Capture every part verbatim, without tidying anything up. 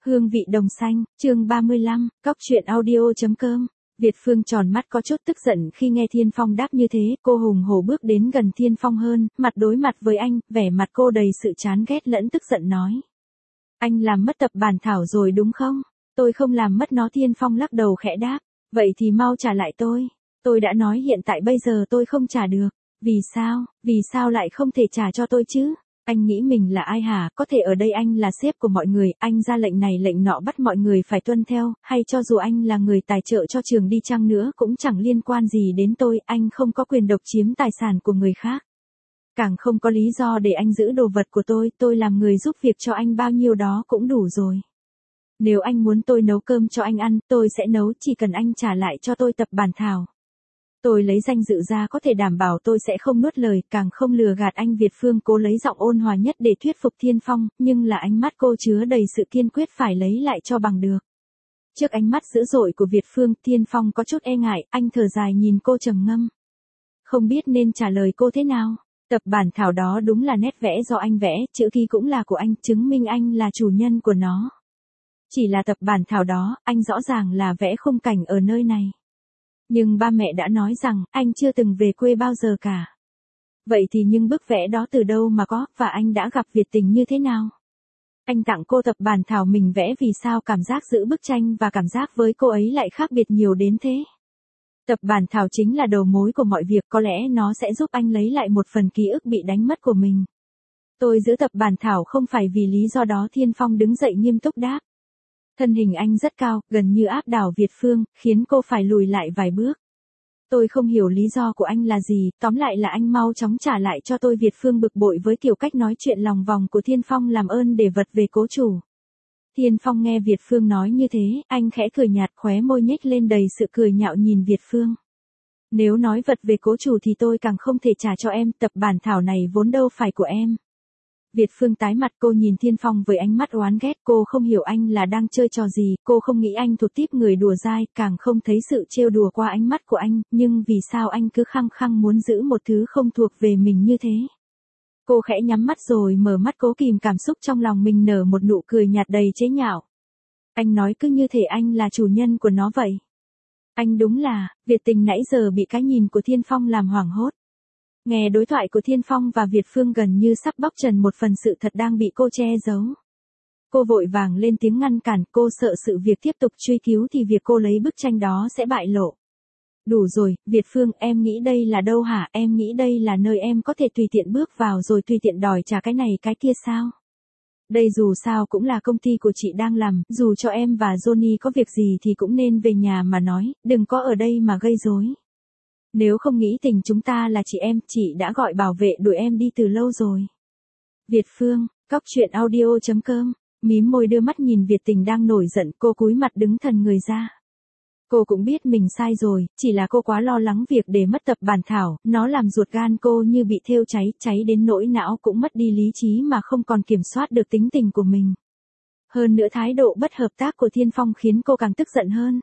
Hương vị đồng xanh, chương ba mươi lăm, cóc truyện audio chấm com. Việt Phương tròn mắt có chút tức giận khi nghe Thiên Phong đáp như thế, cô hùng hổ bước đến gần Thiên Phong hơn, mặt đối mặt với anh, vẻ mặt cô đầy sự chán ghét lẫn tức giận nói. Anh làm mất tập bản thảo rồi đúng không? Tôi không làm mất nó. Thiên Phong lắc đầu khẽ đáp, vậy thì mau trả lại tôi. Tôi đã nói hiện tại bây giờ tôi không trả được. Vì sao, vì sao lại không thể trả cho tôi chứ? Anh nghĩ mình là ai hả? Có thể ở đây anh là sếp của mọi người, anh ra lệnh này lệnh nọ bắt mọi người phải tuân theo, hay cho dù anh là người tài trợ cho trường đi chăng nữa cũng chẳng liên quan gì đến tôi, anh không có quyền độc chiếm tài sản của người khác. Càng không có lý do để anh giữ đồ vật của tôi, tôi làm người giúp việc cho anh bao nhiêu đó cũng đủ rồi. Nếu anh muốn tôi nấu cơm cho anh ăn, tôi sẽ nấu, chỉ cần anh trả lại cho tôi tập bản thảo. Tôi lấy danh dự ra có thể đảm bảo tôi sẽ không nuốt lời, càng không lừa gạt anh. Việt Phương cố lấy giọng ôn hòa nhất để thuyết phục Thiên Phong, nhưng là ánh mắt cô chứa đầy sự kiên quyết phải lấy lại cho bằng được. Trước ánh mắt dữ dội của Việt Phương, Thiên Phong có chút e ngại, anh thở dài nhìn cô trầm ngâm. Không biết nên trả lời cô thế nào. Tập bản thảo đó đúng là nét vẽ do anh vẽ, chữ ký cũng là của anh, chứng minh anh là chủ nhân của nó. Chỉ là tập bản thảo đó, anh rõ ràng là vẽ khung cảnh ở nơi này. Nhưng ba mẹ đã nói rằng, anh chưa từng về quê bao giờ cả. Vậy thì những bức vẽ đó từ đâu mà có, và anh đã gặp Việt Tình như thế nào? Anh tặng cô tập bản thảo mình vẽ vì sao cảm giác giữ bức tranh và cảm giác với cô ấy lại khác biệt nhiều đến thế? Tập bản thảo chính là đầu mối của mọi việc, có lẽ nó sẽ giúp anh lấy lại một phần ký ức bị đánh mất của mình. Tôi giữ tập bản thảo không phải vì lý do đó. Thiên Phong đứng dậy nghiêm túc đáp. Thân hình anh rất cao, gần như áp đảo Việt Phương, khiến cô phải lùi lại vài bước. Tôi không hiểu lý do của anh là gì, tóm lại là anh mau chóng trả lại cho tôi. Việt Phương bực bội với kiểu cách nói chuyện lòng vòng của Thiên Phong, làm ơn để vật về cố chủ. Thiên Phong nghe Việt Phương nói như thế, anh khẽ cười nhạt, khóe môi nhếch lên đầy sự cười nhạo nhìn Việt Phương. Nếu nói vật về cố chủ thì tôi càng không thể trả cho em, tập bản thảo này vốn đâu phải của em. Việt Phương tái mặt, cô nhìn Thiên Phong với ánh mắt oán ghét, cô không hiểu anh là đang chơi trò gì, cô không nghĩ anh thuộc típ người đùa dai, càng không thấy sự trêu đùa qua ánh mắt của anh, nhưng vì sao anh cứ khăng khăng muốn giữ một thứ không thuộc về mình như thế? Cô khẽ nhắm mắt rồi mở mắt, cố kìm cảm xúc trong lòng mình, nở một nụ cười nhạt đầy chế nhạo. Anh nói cứ như thể anh là chủ nhân của nó vậy. Anh đúng là, Việt Tình nãy giờ bị cái nhìn của Thiên Phong làm hoảng hốt. Nghe đối thoại của Thiên Phong và Việt Phương gần như sắp bóc trần một phần sự thật đang bị cô che giấu. Cô vội vàng lên tiếng ngăn cản, cô sợ sự việc tiếp tục truy cứu thì việc cô lấy bức tranh đó sẽ bại lộ. Đủ rồi, Việt Phương, em nghĩ đây là đâu hả? Em nghĩ đây là nơi em có thể tùy tiện bước vào rồi tùy tiện đòi trả cái này cái kia sao? Đây dù sao cũng là công ty của chị đang làm, dù cho em và Johnny có việc gì thì cũng nên về nhà mà nói, đừng có ở đây mà gây rối. Nếu không nghĩ tình chúng ta là chị em, chị đã gọi bảo vệ đuổi em đi từ lâu rồi. Việt Phương, cóc truyện audio chấm com, mím môi đưa mắt nhìn Việt Tình đang nổi giận, cô cúi mặt đứng thần người ra. Cô cũng biết mình sai rồi, chỉ là cô quá lo lắng việc để mất tập bản thảo, nó làm ruột gan cô như bị thêu cháy, cháy đến nỗi não cũng mất đi lý trí mà không còn kiểm soát được tính tình của mình. Hơn nữa thái độ bất hợp tác của Thiên Phong khiến cô càng tức giận hơn.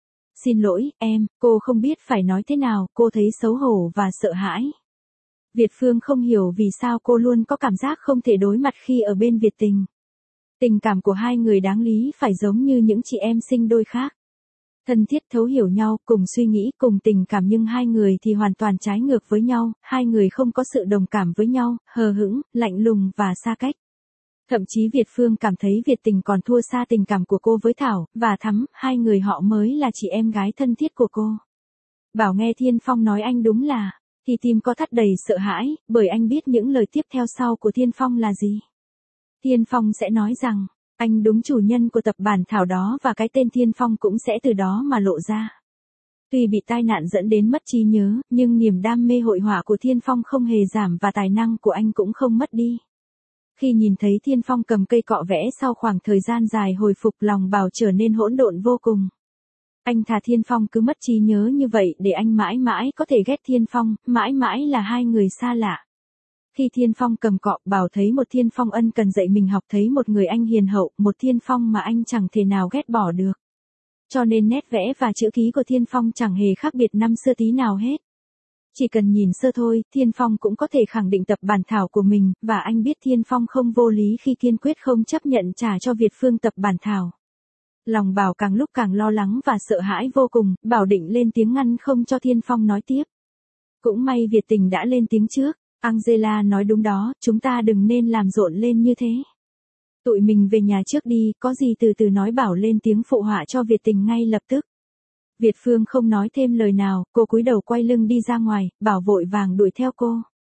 Xin lỗi, em, cô không biết phải nói thế nào, cô thấy xấu hổ và sợ hãi. Việt Phương không hiểu vì sao cô luôn có cảm giác không thể đối mặt khi ở bên Việt Tình. Tình cảm của hai người đáng lý phải giống như những chị em sinh đôi khác. Thân thiết, thấu hiểu nhau, cùng suy nghĩ, cùng tình cảm, nhưng hai người thì hoàn toàn trái ngược với nhau, hai người không có sự đồng cảm với nhau, hờ hững, lạnh lùng và xa cách. Thậm chí Việt Phương cảm thấy Việt Tình còn thua xa tình cảm của cô với Thảo, và Thắm, hai người họ mới là chị em gái thân thiết của cô. Bảo nghe Thiên Phong nói anh đúng là, thì tim có thắt đầy sợ hãi, bởi anh biết những lời tiếp theo sau của Thiên Phong là gì. Thiên Phong sẽ nói rằng, anh đúng chủ nhân của tập bản thảo đó và cái tên Thiên Phong cũng sẽ từ đó mà lộ ra. Tuy bị tai nạn dẫn đến mất trí nhớ, nhưng niềm đam mê hội họa của Thiên Phong không hề giảm và tài năng của anh cũng không mất đi. Khi nhìn thấy Thiên Phong cầm cây cọ vẽ sau khoảng thời gian dài hồi phục, lòng Bảo trở nên hỗn độn vô cùng. Anh thà Thiên Phong cứ mất trí nhớ như vậy để anh mãi mãi có thể ghét Thiên Phong, mãi mãi là hai người xa lạ. Khi Thiên Phong cầm cọ, Bảo thấy một Thiên Phong ân cần dạy mình học, thấy một người anh hiền hậu, một Thiên Phong mà anh chẳng thể nào ghét bỏ được. Cho nên nét vẽ và chữ ký của Thiên Phong chẳng hề khác biệt năm xưa tí nào hết. Chỉ cần nhìn sơ thôi, Thiên Phong cũng có thể khẳng định tập bản thảo của mình, và anh biết Thiên Phong không vô lý khi kiên quyết không chấp nhận trả cho Việt Phương tập bản thảo. Lòng Bảo càng lúc càng lo lắng và sợ hãi vô cùng, Bảo định lên tiếng ngăn không cho Thiên Phong nói tiếp. Cũng may Việt Tình đã lên tiếng trước, Angela nói đúng đó, chúng ta đừng nên làm rộn lên như thế. Tụi mình về nhà trước đi, có gì từ từ nói. Bảo lên tiếng phụ họa cho Việt Tình ngay lập tức. Việt Phương không nói thêm lời nào, cô cúi đầu quay lưng đi ra ngoài, Bảo vội vàng đuổi theo cô.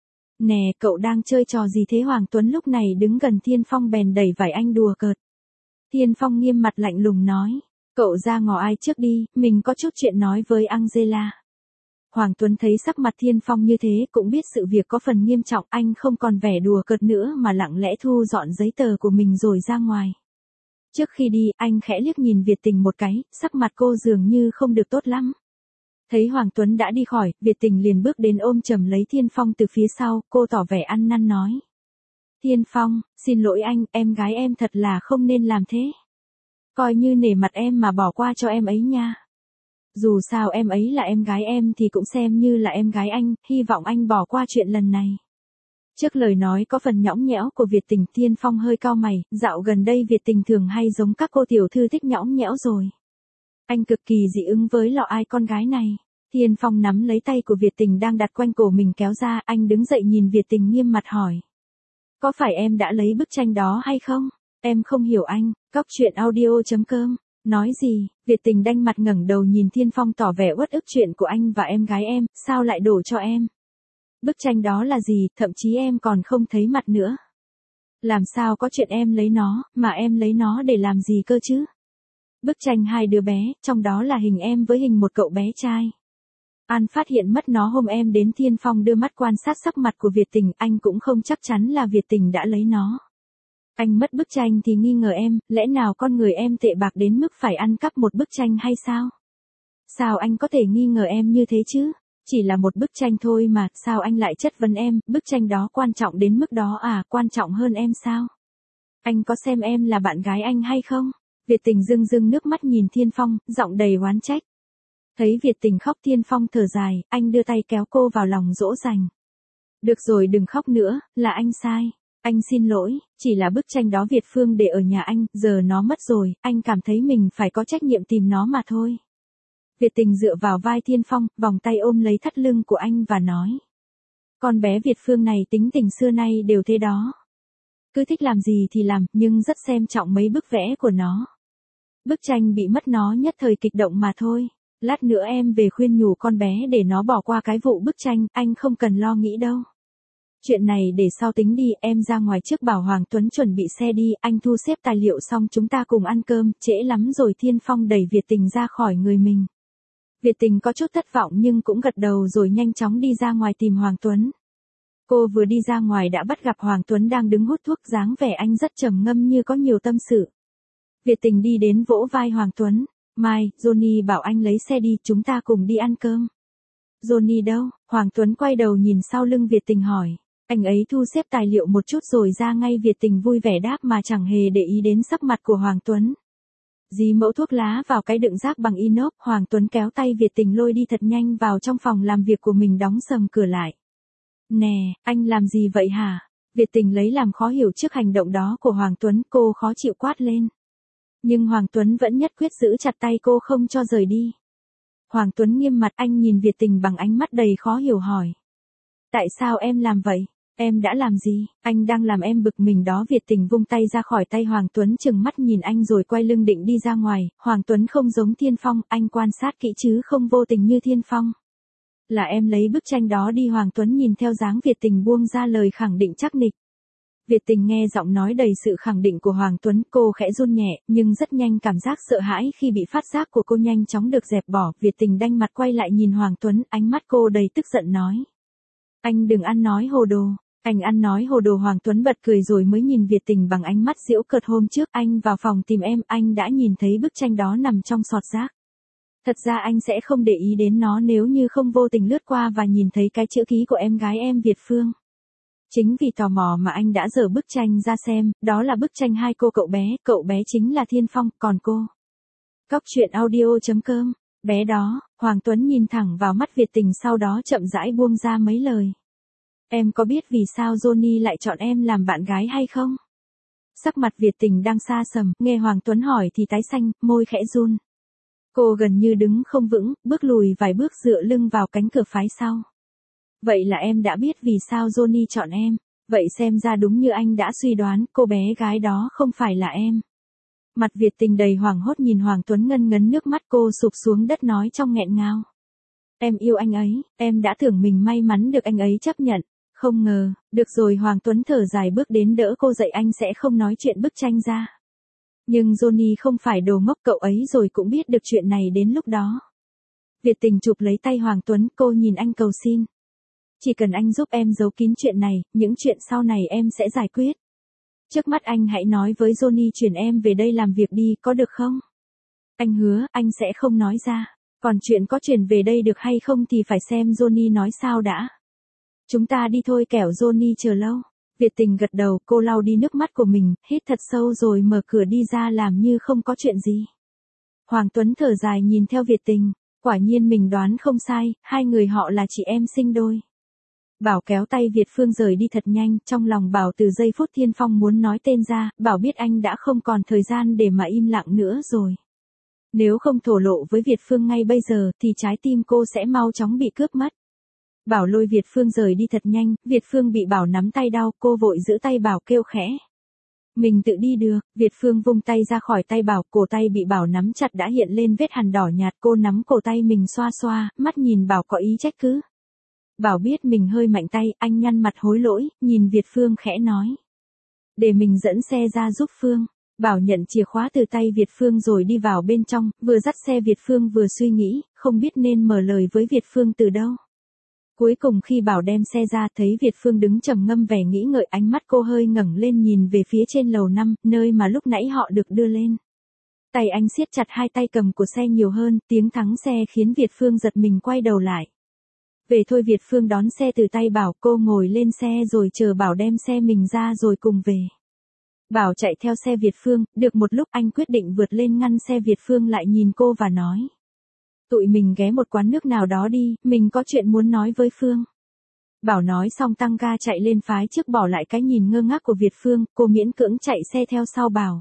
Nè, cậu đang chơi trò gì thế? Hoàng Tuấn lúc này đứng gần Thiên Phong bèn đẩy vải anh đùa cợt. Thiên Phong nghiêm mặt lạnh lùng nói, cậu ra ngỏ ai trước đi, mình có chút chuyện nói với Angela. Hoàng Tuấn thấy sắc mặt Thiên Phong như thế cũng biết sự việc có phần nghiêm trọng, anh không còn vẻ đùa cợt nữa mà lặng lẽ thu dọn giấy tờ của mình rồi ra ngoài. Trước khi đi, anh khẽ liếc nhìn Việt Tình một cái, sắc mặt cô dường như không được tốt lắm. Thấy Hoàng Tuấn đã đi khỏi, Việt Tình liền bước đến ôm chầm lấy Thiên Phong từ phía sau, cô tỏ vẻ ăn năn nói. Thiên Phong, xin lỗi anh, em gái em thật là không nên làm thế. Coi như nể mặt em mà bỏ qua cho em ấy nha. Dù sao em ấy là em gái em thì cũng xem như là em gái anh, hy vọng anh bỏ qua chuyện lần này. Trước lời nói có phần nhõng nhẽo của Việt Tình, Thiên Phong hơi cau mày, dạo gần đây Việt Tình thường hay giống các cô tiểu thư thích nhõng nhẽo rồi. Anh cực kỳ dị ứng với lọ ai con gái này. Thiên Phong nắm lấy tay của Việt Tình đang đặt quanh cổ mình kéo ra, anh đứng dậy nhìn Việt Tình nghiêm mặt hỏi. Có phải em đã lấy bức tranh đó hay không? Em không hiểu anh. Cóc truyện audio chấm com. Nói gì? Việt Tình đanh mặt ngẩng đầu nhìn Thiên Phong tỏ vẻ uất ức. Chuyện của anh và em gái em, sao lại đổ cho em? Bức tranh đó là gì, thậm chí em còn không thấy mặt nữa. Làm sao có chuyện em lấy nó, mà em lấy nó để làm gì cơ chứ? Bức tranh hai đứa bé, trong đó là hình em với hình một cậu bé trai. An phát hiện mất nó hôm em đến. Thiên Phong đưa mắt quan sát sắc mặt của Việt Tình, anh cũng không chắc chắn là Việt Tình đã lấy nó. Anh mất bức tranh thì nghi ngờ em, lẽ nào con người em tệ bạc đến mức phải ăn cắp một bức tranh hay sao? Sao anh có thể nghi ngờ em như thế chứ? Chỉ là một bức tranh thôi mà, sao anh lại chất vấn em, bức tranh đó quan trọng đến mức đó à, quan trọng hơn em sao? Anh có xem em là bạn gái anh hay không? Việt Tình rưng rưng nước mắt nhìn Thiên Phong, giọng đầy oán trách. Thấy Việt Tình khóc, Thiên Phong thở dài, anh đưa tay kéo cô vào lòng dỗ dành. Được rồi, đừng khóc nữa, là anh sai. Anh xin lỗi, chỉ là bức tranh đó Việt Phương để ở nhà anh, giờ nó mất rồi, anh cảm thấy mình phải có trách nhiệm tìm nó mà thôi. Việt Tình dựa vào vai Thiên Phong, vòng tay ôm lấy thắt lưng của anh và nói. Con bé Việt Phương này tính tình xưa nay đều thế đó. Cứ thích làm gì thì làm, nhưng rất xem trọng mấy bức vẽ của nó. Bức tranh bị mất nó nhất thời kích động mà thôi. Lát nữa em về khuyên nhủ con bé để nó bỏ qua cái vụ bức tranh, anh không cần lo nghĩ đâu. Chuyện này để sau tính đi, em ra ngoài trước bảo Hoàng Tuấn chuẩn bị xe đi, anh thu xếp tài liệu xong chúng ta cùng ăn cơm, trễ lắm rồi. Thiên Phong đẩy Việt Tình ra khỏi người mình. Việt Tình có chút thất vọng nhưng cũng gật đầu rồi nhanh chóng đi ra ngoài tìm Hoàng Tuấn. Cô vừa đi ra ngoài đã bắt gặp Hoàng Tuấn đang đứng hút thuốc, dáng vẻ anh rất trầm ngâm như có nhiều tâm sự. Việt Tình đi đến vỗ vai Hoàng Tuấn. Mai, Johnny bảo anh lấy xe đi, chúng ta cùng đi ăn cơm. Johnny đâu? Hoàng Tuấn quay đầu nhìn sau lưng Việt Tình hỏi. Anh ấy thu xếp tài liệu một chút rồi ra ngay. Việt Tình vui vẻ đáp mà chẳng hề để ý đến sắc mặt của Hoàng Tuấn. Dí mẫu thuốc lá vào cái đựng rác bằng inox, Hoàng Tuấn kéo tay Việt Tình lôi đi thật nhanh vào trong phòng làm việc của mình, đóng sầm cửa lại. Nè, anh làm gì vậy hả? Việt Tình lấy làm khó hiểu trước hành động đó của Hoàng Tuấn, cô khó chịu quát lên. Nhưng Hoàng Tuấn vẫn nhất quyết giữ chặt tay cô không cho rời đi. Hoàng Tuấn nghiêm mặt, anh nhìn Việt Tình bằng ánh mắt đầy khó hiểu hỏi. Tại sao em làm vậy? Em đã làm gì? Anh đang làm em bực mình đó. Việt Tình vung tay ra khỏi tay Hoàng Tuấn, chừng mắt nhìn anh rồi quay lưng định đi ra ngoài. Hoàng Tuấn không giống Thiên Phong, anh quan sát kỹ chứ không vô tình như Thiên Phong. Là em lấy bức tranh đó đi. Hoàng Tuấn nhìn theo dáng Việt Tình buông ra lời khẳng định chắc nịch. Việt Tình nghe giọng nói đầy sự khẳng định của Hoàng Tuấn, cô khẽ run nhẹ, nhưng rất nhanh cảm giác sợ hãi khi bị phát giác của cô nhanh chóng được dẹp bỏ. Việt Tình đanh mặt quay lại nhìn Hoàng Tuấn, ánh mắt cô đầy tức giận nói. Anh đừng ăn nói hồ đồ. Anh ăn nói hồ đồ. Hoàng Tuấn bật cười rồi mới nhìn Việt Tình bằng ánh mắt giễu cợt. Hôm trước anh vào phòng tìm em, anh đã nhìn thấy bức tranh đó nằm trong sọt rác. Thật ra anh sẽ không để ý đến nó nếu như không vô tình lướt qua và nhìn thấy cái chữ ký của em gái em Việt Phương. Chính vì tò mò mà anh đã giở bức tranh ra xem, đó là bức tranh hai cô cậu bé, cậu bé chính là Thiên Phong, còn cô. Cóc truyện audio chấm com, bé đó, Hoàng Tuấn nhìn thẳng vào mắt Việt Tình sau đó chậm rãi buông ra mấy lời. Em có biết vì sao Johnny lại chọn em làm bạn gái hay không? Sắc mặt Việt Tình đang xa sầm, nghe Hoàng Tuấn hỏi thì tái xanh, môi khẽ run. Cô gần như đứng không vững, bước lùi vài bước dựa lưng vào cánh cửa phái sau. Vậy là em đã biết vì sao Johnny chọn em. Vậy xem ra đúng như anh đã suy đoán, cô bé gái đó không phải là em. Mặt Việt Tình đầy hoảng hốt nhìn Hoàng Tuấn ngân ngấn nước mắt, cô sụp xuống đất nói trong nghẹn ngào. Em yêu anh ấy, em đã tưởng mình may mắn được anh ấy chấp nhận. Không ngờ, được rồi. Hoàng Tuấn thở dài bước đến đỡ cô dậy, anh sẽ không nói chuyện bức tranh ra. Nhưng Johnny không phải đồ ngốc, cậu ấy rồi cũng biết được chuyện này đến lúc đó. Việt Tình chụp lấy tay Hoàng Tuấn, cô nhìn anh cầu xin. Chỉ cần anh giúp em giấu kín chuyện này, những chuyện sau này em sẽ giải quyết. Trước mắt anh hãy nói với Johnny chuyển em về đây làm việc đi, có được không? Anh hứa, anh sẽ không nói ra. Còn chuyện có chuyển về đây được hay không thì phải xem Johnny nói sao đã. Chúng ta đi thôi, kẻo Johnny chờ lâu. Việt Tình gật đầu, cô lau đi nước mắt của mình, hít thật sâu rồi mở cửa đi ra làm như không có chuyện gì. Hoàng Tuấn thở dài nhìn theo Việt Tình, quả nhiên mình đoán không sai, hai người họ là chị em sinh đôi. Bảo kéo tay Việt Phương rời đi thật nhanh, trong lòng Bảo từ giây phút Thiên Phong muốn nói tên ra, Bảo biết anh đã không còn thời gian để mà im lặng nữa rồi. Nếu không thổ lộ với Việt Phương ngay bây giờ thì trái tim cô sẽ mau chóng bị cướp mất. Bảo lôi Việt Phương rời đi thật nhanh, Việt Phương bị Bảo nắm tay đau, cô vội giữ tay Bảo kêu khẽ. Mình tự đi được. Việt Phương vung tay ra khỏi tay Bảo, cổ tay bị Bảo nắm chặt đã hiện lên vết hằn đỏ nhạt, cô nắm cổ tay mình xoa xoa, mắt nhìn Bảo có ý trách cứ. Bảo biết mình hơi mạnh tay, anh nhăn mặt hối lỗi, nhìn Việt Phương khẽ nói. Để mình dẫn xe ra giúp Phương. Bảo nhận chìa khóa từ tay Việt Phương rồi đi vào bên trong, vừa dắt xe Việt Phương vừa suy nghĩ, không biết nên mở lời với Việt Phương từ đâu. Cuối cùng khi Bảo đem xe ra thấy Việt Phương đứng trầm ngâm vẻ nghĩ ngợi, ánh mắt cô hơi ngẩng lên nhìn về phía trên lầu năm, nơi mà lúc nãy họ được đưa lên. Tay anh siết chặt hai tay cầm của xe nhiều hơn, tiếng thắng xe khiến Việt Phương giật mình quay đầu lại. Về thôi. Việt Phương đón xe từ tay Bảo, cô ngồi lên xe rồi chờ Bảo đem xe mình ra rồi cùng về. Bảo chạy theo xe Việt Phương, được một lúc anh quyết định vượt lên ngăn xe Việt Phương lại, nhìn cô và nói. Tụi mình ghé một quán nước nào đó đi, mình có chuyện muốn nói với Phương. Bảo nói xong tăng ga chạy lên phái trước, bỏ lại cái nhìn ngơ ngác của Việt Phương, cô miễn cưỡng chạy xe theo sau Bảo.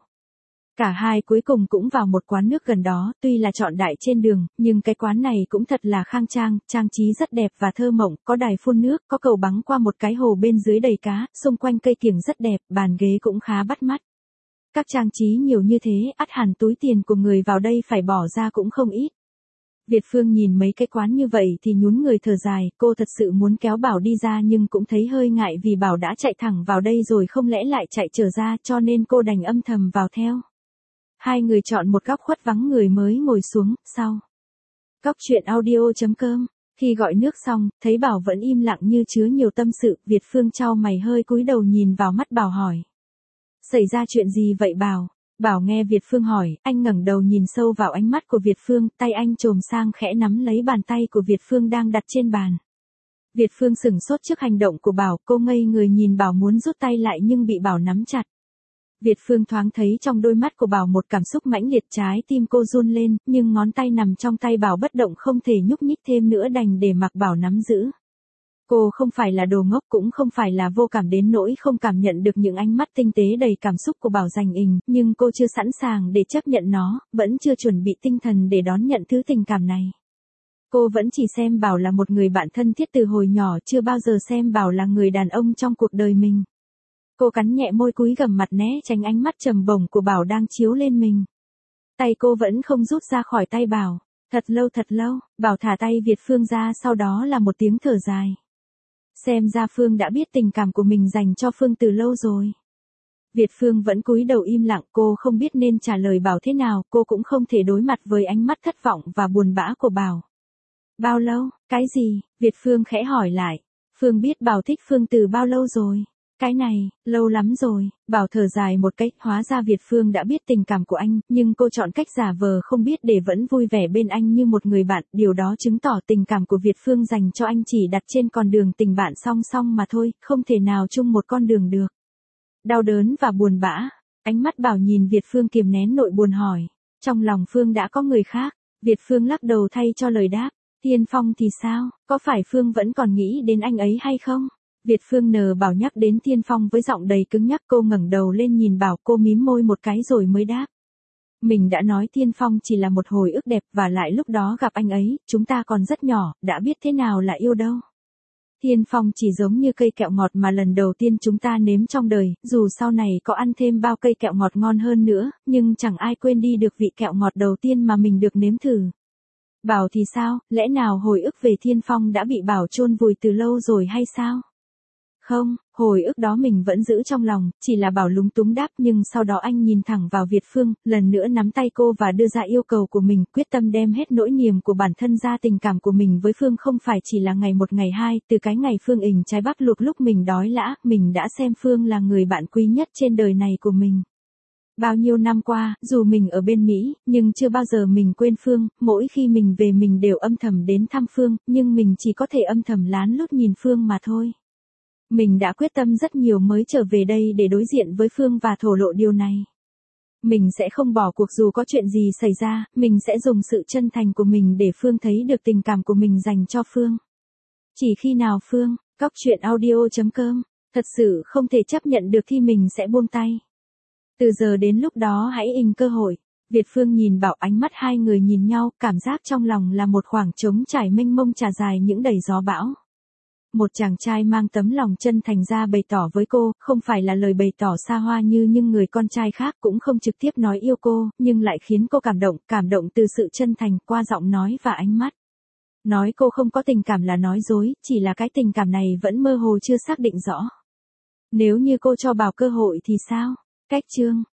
Cả hai cuối cùng cũng vào một quán nước gần đó, tuy là chọn đại trên đường, nhưng cái quán này cũng thật là khang trang, trang trí rất đẹp và thơ mộng, có đài phun nước, có cầu bắn qua một cái hồ bên dưới đầy cá, xung quanh cây kiểng rất đẹp, bàn ghế cũng khá bắt mắt. Các trang trí nhiều như thế, ắt hẳn túi tiền của người vào đây phải bỏ ra cũng không ít. Việt Phương nhìn mấy cái quán như vậy thì nhún người thở dài, cô thật sự muốn kéo Bảo đi ra nhưng cũng thấy hơi ngại vì Bảo đã chạy thẳng vào đây rồi không lẽ lại chạy trở ra, cho nên cô đành âm thầm vào theo. Hai người chọn một góc khuất vắng người mới ngồi xuống, sau. Cóc truyện audio chấm com. Khi gọi nước xong, thấy Bảo vẫn im lặng như chứa nhiều tâm sự, Việt Phương chau mày hơi cúi đầu nhìn vào mắt Bảo hỏi. Xảy ra chuyện gì vậy Bảo? Bảo nghe Việt Phương hỏi, anh ngẩng đầu nhìn sâu vào ánh mắt của Việt Phương, tay anh chồm sang khẽ nắm lấy bàn tay của Việt Phương đang đặt trên bàn. Việt Phương sửng sốt trước hành động của Bảo, cô ngây người nhìn Bảo muốn rút tay lại nhưng bị Bảo nắm chặt. Việt Phương thoáng thấy trong đôi mắt của Bảo một cảm xúc mãnh liệt, trái tim cô run lên, nhưng ngón tay nằm trong tay Bảo bất động không thể nhúc nhích thêm nữa, đành để mặc Bảo nắm giữ. Cô không phải là đồ ngốc, cũng không phải là vô cảm đến nỗi không cảm nhận được những ánh mắt tinh tế đầy cảm xúc của Bảo dành ình, nhưng cô chưa sẵn sàng để chấp nhận nó, vẫn chưa chuẩn bị tinh thần để đón nhận thứ tình cảm này. Cô vẫn chỉ xem Bảo là một người bạn thân thiết từ hồi nhỏ, chưa bao giờ xem Bảo là người đàn ông trong cuộc đời mình. Cô cắn nhẹ môi cúi gằm mặt né tránh ánh mắt trầm bổng của Bảo đang chiếu lên mình. Tay cô vẫn không rút ra khỏi tay Bảo. Thật lâu thật lâu, Bảo thả tay Việt Phương ra, sau đó là một tiếng thở dài. Xem ra Phương đã biết tình cảm của mình dành cho Phương từ lâu rồi. Việt Phương vẫn cúi đầu im lặng, cô không biết nên trả lời Bảo thế nào, cô cũng không thể đối mặt với ánh mắt thất vọng và buồn bã của Bảo. Bao lâu? Cái gì? Việt Phương khẽ hỏi lại. Phương biết Bảo thích Phương từ bao lâu rồi? Cái này, lâu lắm rồi. Bảo thở dài một cách, hóa ra Việt Phương đã biết tình cảm của anh, nhưng cô chọn cách giả vờ không biết để vẫn vui vẻ bên anh như một người bạn, điều đó chứng tỏ tình cảm của Việt Phương dành cho anh chỉ đặt trên con đường tình bạn song song mà thôi, không thể nào chung một con đường được. Đau đớn và buồn bã, ánh mắt Bảo nhìn Việt Phương kiềm nén nội buồn hỏi, trong lòng Phương đã có người khác. Việt Phương lắc đầu thay cho lời đáp. Thiên Phong thì sao, có phải Phương vẫn còn nghĩ đến anh ấy hay không? Việt Phương nờ Bảo nhắc đến Thiên Phong với giọng đầy cứng nhắc. Cô ngẩng đầu lên nhìn Bảo, cô mím môi một cái rồi mới đáp. Mình đã nói Thiên Phong chỉ là một hồi ức đẹp, và lại lúc đó gặp anh ấy, chúng ta còn rất nhỏ, đã biết thế nào là yêu đâu. Thiên Phong chỉ giống như cây kẹo ngọt mà lần đầu tiên chúng ta nếm trong đời, dù sau này có ăn thêm bao cây kẹo ngọt ngon hơn nữa, nhưng chẳng ai quên đi được vị kẹo ngọt đầu tiên mà mình được nếm thử. Bảo thì sao, lẽ nào hồi ức về Thiên Phong đã bị Bảo chôn vùi từ lâu rồi hay sao? Không, hồi ức đó mình vẫn giữ trong lòng, chỉ là Bảo lúng túng đáp. Nhưng sau đó anh nhìn thẳng vào Việt Phương, lần nữa nắm tay cô và đưa ra yêu cầu của mình, quyết tâm đem hết nỗi niềm của bản thân ra. Tình cảm của mình với Phương không phải chỉ là ngày một ngày hai, từ cái ngày Phương ỉnh trái bắp luộc lúc mình đói lã, mình đã xem Phương là người bạn quý nhất trên đời này của mình. Bao nhiêu năm qua, dù mình ở bên Mỹ, nhưng chưa bao giờ mình quên Phương, mỗi khi mình về mình đều âm thầm đến thăm Phương, nhưng mình chỉ có thể âm thầm lán lút nhìn Phương mà thôi. Mình đã quyết tâm rất nhiều mới trở về đây để đối diện với Phương và thổ lộ điều này. Mình sẽ không bỏ cuộc dù có chuyện gì xảy ra, mình sẽ dùng sự chân thành của mình để Phương thấy được tình cảm của mình dành cho Phương. Chỉ khi nào Phương, Cóc Truyện Audio chấm com, thật sự không thể chấp nhận được thì mình sẽ buông tay. Từ giờ đến lúc đó hãy ình cơ hội. Việt Phương nhìn Bảo, ánh mắt hai người nhìn nhau, cảm giác trong lòng là một khoảng trống trải mênh mông trải dài những đầy gió bão. Một chàng trai mang tấm lòng chân thành ra bày tỏ với cô, không phải là lời bày tỏ xa hoa như những người con trai khác, cũng không trực tiếp nói yêu cô, nhưng lại khiến cô cảm động, cảm động từ sự chân thành qua giọng nói và ánh mắt. Nói cô không có tình cảm là nói dối, chỉ là cái tình cảm này vẫn mơ hồ chưa xác định rõ. Nếu như cô cho Bảo cơ hội thì sao? Cách chương